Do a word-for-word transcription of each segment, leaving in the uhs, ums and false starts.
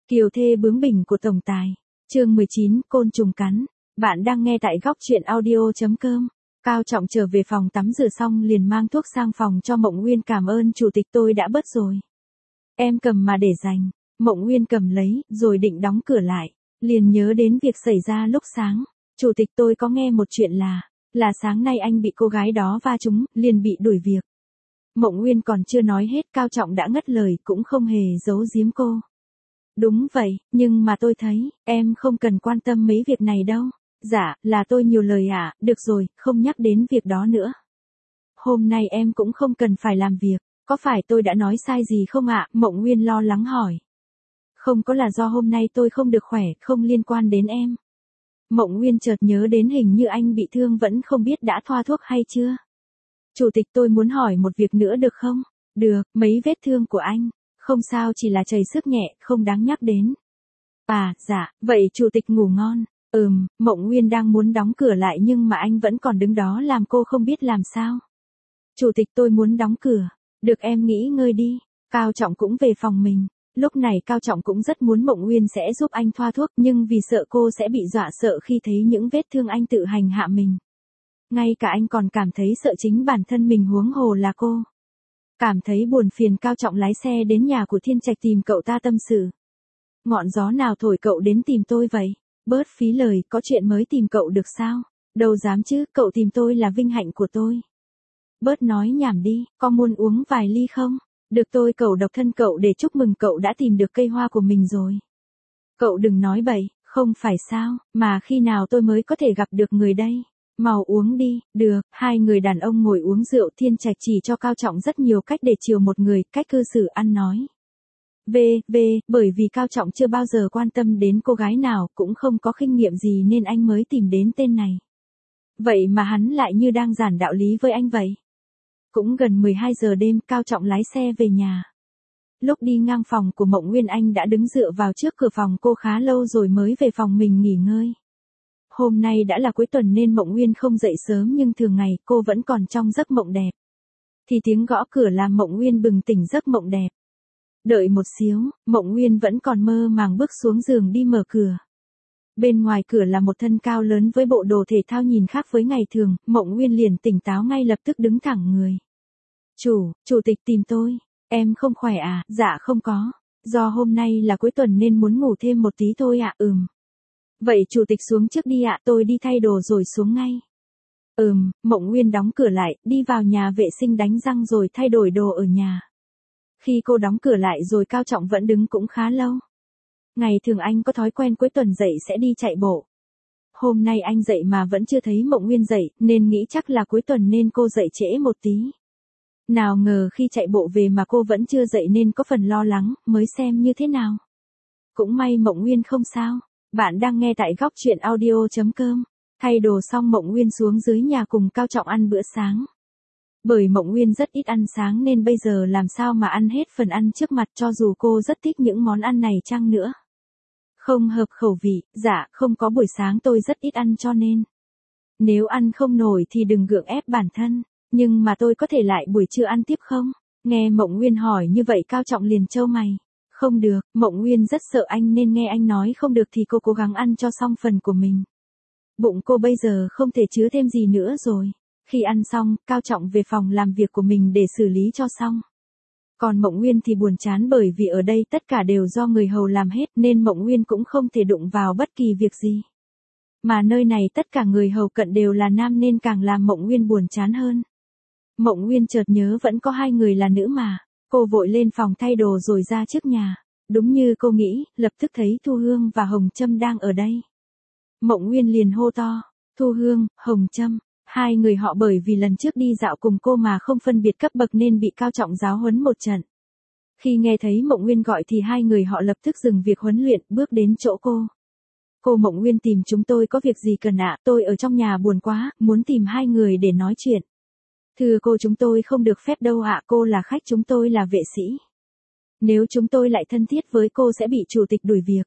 Kiều thê bướng bỉnh của tổng tài. Chương mười chín, côn trùng cắn. Bạn đang nghe tại góc truyện audio chấm com. Cao Trọng trở về phòng tắm rửa xong liền mang thuốc sang phòng cho Mộng Nguyên, cảm ơn chủ tịch, tôi đã bớt rồi. Em cầm mà để dành. Mộng Nguyên cầm lấy, rồi định đóng cửa lại. Liền nhớ đến việc xảy ra lúc sáng. Chủ tịch, tôi có nghe một chuyện là, là sáng nay anh bị cô gái đó va trúng, liền bị đuổi việc. Mộng Nguyên còn chưa nói hết, Cao Trọng đã ngắt lời, cũng không hề giấu giếm cô. Đúng vậy, nhưng mà tôi thấy, em không cần quan tâm mấy việc này đâu. Dạ, là tôi nhiều lời ạ, à, được rồi, không nhắc đến việc đó nữa. Hôm nay em cũng không cần phải làm việc, có phải tôi đã nói sai gì không ạ? Mộng Nguyên lo lắng hỏi. Không có, là do hôm nay tôi không được khỏe, không liên quan đến em. Mộng Nguyên chợt nhớ đến hình như anh bị thương vẫn không biết đã thoa thuốc hay chưa. Chủ tịch, tôi muốn hỏi một việc nữa được không? Được, mấy vết thương của anh? Không sao, chỉ là chảy xước nhẹ, không đáng nhắc đến. À, dạ, vậy chủ tịch ngủ ngon. Ừm, Mộng Nguyên đang muốn đóng cửa lại nhưng mà anh vẫn còn đứng đó làm cô không biết làm sao. Chủ tịch, tôi muốn đóng cửa. Được, em nghỉ ngơi đi. Cao Trọng cũng về phòng mình. Lúc này Cao Trọng cũng rất muốn Mộng Nguyên sẽ giúp anh thoa thuốc, nhưng vì sợ cô sẽ bị dọa sợ khi thấy những vết thương anh tự hành hạ mình. Ngay cả anh còn cảm thấy sợ chính bản thân mình, huống hồ là cô. Cảm thấy buồn phiền, Cao Trọng lái xe đến nhà của Thiên Trạch tìm cậu ta tâm sự. Ngọn gió nào thổi cậu đến tìm tôi vậy? Bớt phí lời, có chuyện mới tìm cậu được sao? Đâu dám chứ, cậu tìm tôi là vinh hạnh của tôi. Bớt nói nhảm đi, có muốn uống vài ly không? Được, tôi cậu độc thân cậu để chúc mừng cậu đã tìm được cây hoa của mình rồi. Cậu đừng nói bậy, không phải sao, mà khi nào tôi mới có thể gặp được người đây? Mau uống đi. Được, hai người đàn ông ngồi uống rượu, Thiên Trạch chỉ cho Cao Trọng rất nhiều cách để chiều một người, cách cư xử ăn nói. V, V, bởi vì Cao Trọng chưa bao giờ quan tâm đến cô gái nào, cũng không có kinh nghiệm gì nên anh mới tìm đến tên này. Vậy mà hắn lại như đang giảng đạo lý với anh vậy. Cũng gần mười hai giờ đêm, Cao Trọng lái xe về nhà. Lúc đi ngang phòng của Mộng Nguyên, anh đã đứng dựa vào trước cửa phòng cô khá lâu rồi mới về phòng mình nghỉ ngơi. Hôm nay đã là cuối tuần nên Mộng Nguyên không dậy sớm, nhưng thường ngày cô vẫn còn trong giấc mộng đẹp. Thì tiếng gõ cửa làm Mộng Nguyên bừng tỉnh giấc mộng đẹp. Đợi một xíu, Mộng Nguyên vẫn còn mơ màng bước xuống giường đi mở cửa. Bên ngoài cửa là một thân cao lớn với bộ đồ thể thao nhìn khác với ngày thường, Mộng Nguyên liền tỉnh táo ngay lập tức đứng thẳng người. Chủ, chủ tịch tìm tôi. Em không khỏe à? Dạ không có. Do hôm nay là cuối tuần nên muốn ngủ thêm một tí thôi ạ. À? Ừm. Vậy chủ tịch xuống trước đi ạ, à, tôi đi thay đồ rồi xuống ngay. Ừm, Mộng Nguyên đóng cửa lại, đi vào nhà vệ sinh đánh răng rồi thay đổi đồ ở nhà. Khi cô đóng cửa lại rồi, Cao Trọng vẫn đứng cũng khá lâu. Ngày thường anh có thói quen cuối tuần dậy sẽ đi chạy bộ. Hôm nay anh dậy mà vẫn chưa thấy Mộng Nguyên dậy, nên nghĩ chắc là cuối tuần nên cô dậy trễ một tí. Nào ngờ khi chạy bộ về mà cô vẫn chưa dậy nên có phần lo lắng, mới xem như thế nào. Cũng may Mộng Nguyên không sao. Bạn đang nghe tại góc truyện audio chấm com. Thay đồ xong, Mộng Nguyên xuống dưới nhà cùng Cao Trọng ăn bữa sáng. Bởi Mộng Nguyên rất ít ăn sáng nên bây giờ làm sao mà ăn hết phần ăn trước mặt, cho dù cô rất thích những món ăn này chăng nữa. Không hợp khẩu vị, dạ không có, buổi sáng tôi rất ít ăn cho nên. Nếu ăn không nổi thì đừng gượng ép bản thân, nhưng mà tôi có thể lại buổi trưa ăn tiếp không? Nghe Mộng Nguyên hỏi như vậy, Cao Trọng liền trâu mày. Không được, Mộng Nguyên rất sợ anh nên nghe anh nói không được thì cô cố gắng ăn cho xong phần của mình. Bụng cô bây giờ không thể chứa thêm gì nữa rồi. Khi ăn xong, Cao Trọng về phòng làm việc của mình để xử lý cho xong. Còn Mộng Nguyên thì buồn chán bởi vì ở đây tất cả đều do người hầu làm hết nên Mộng Nguyên cũng không thể đụng vào bất kỳ việc gì. Mà nơi này tất cả người hầu cận đều là nam nên càng làm Mộng Nguyên buồn chán hơn. Mộng Nguyên chợt nhớ vẫn có hai người là nữ mà. Cô vội lên phòng thay đồ rồi ra trước nhà. Đúng như cô nghĩ, lập tức thấy Thu Hương và Hồng Trâm đang ở đây. Mộng Nguyên liền hô to. Thu Hương, Hồng Trâm. Hai người họ bởi vì lần trước đi dạo cùng cô mà không phân biệt cấp bậc nên bị Cao Trọng giáo huấn một trận. Khi nghe thấy Mộng Nguyên gọi thì hai người họ lập tức dừng việc huấn luyện, bước đến chỗ cô. Cô Mộng Nguyên tìm chúng tôi có việc gì cần ạ? À? Tôi ở trong nhà buồn quá, muốn tìm hai người để nói chuyện. Thưa cô, chúng tôi không được phép đâu ạ, à, cô là khách, chúng tôi là vệ sĩ. Nếu chúng tôi lại thân thiết với cô sẽ bị chủ tịch đuổi việc.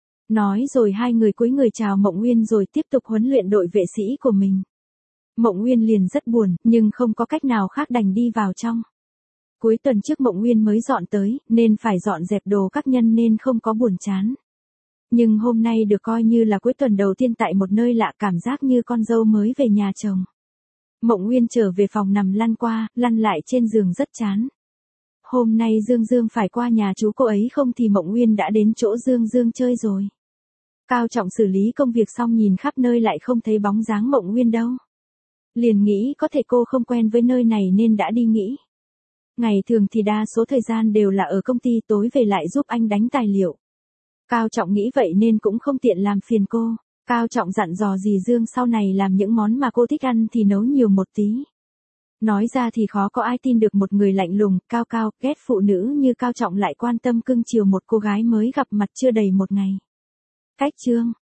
Nói rồi hai người cúi người chào Mộng Nguyên rồi tiếp tục huấn luyện đội vệ sĩ của mình. Mộng Nguyên liền rất buồn, nhưng không có cách nào khác đành đi vào trong. Cuối tuần trước Mộng Nguyên mới dọn tới, nên phải dọn dẹp đồ các nhân nên không có buồn chán. Nhưng hôm nay được coi như là cuối tuần đầu tiên tại một nơi lạ, cảm giác như con dâu mới về nhà chồng. Mộng Nguyên trở về phòng nằm lăn qua, lăn lại trên giường rất chán. Hôm nay Dương Dương phải qua nhà chú cô ấy không thì Mộng Nguyên đã đến chỗ Dương Dương chơi rồi. Cao Trọng xử lý công việc xong nhìn khắp nơi lại không thấy bóng dáng Mộng Nguyên đâu. Liền nghĩ có thể cô không quen với nơi này nên đã đi nghỉ. Ngày thường thì đa số thời gian đều là ở công ty, tối về lại giúp anh đánh tài liệu. Cao Trọng nghĩ vậy nên cũng không tiện làm phiền cô. Cao Trọng dặn dò dì Dương sau này làm những món mà cô thích ăn thì nấu nhiều một tí. Nói ra thì khó có ai tin được một người lạnh lùng, cao cao, ghét phụ nữ như Cao Trọng lại quan tâm cưng chiều một cô gái mới gặp mặt chưa đầy một ngày. Cách chương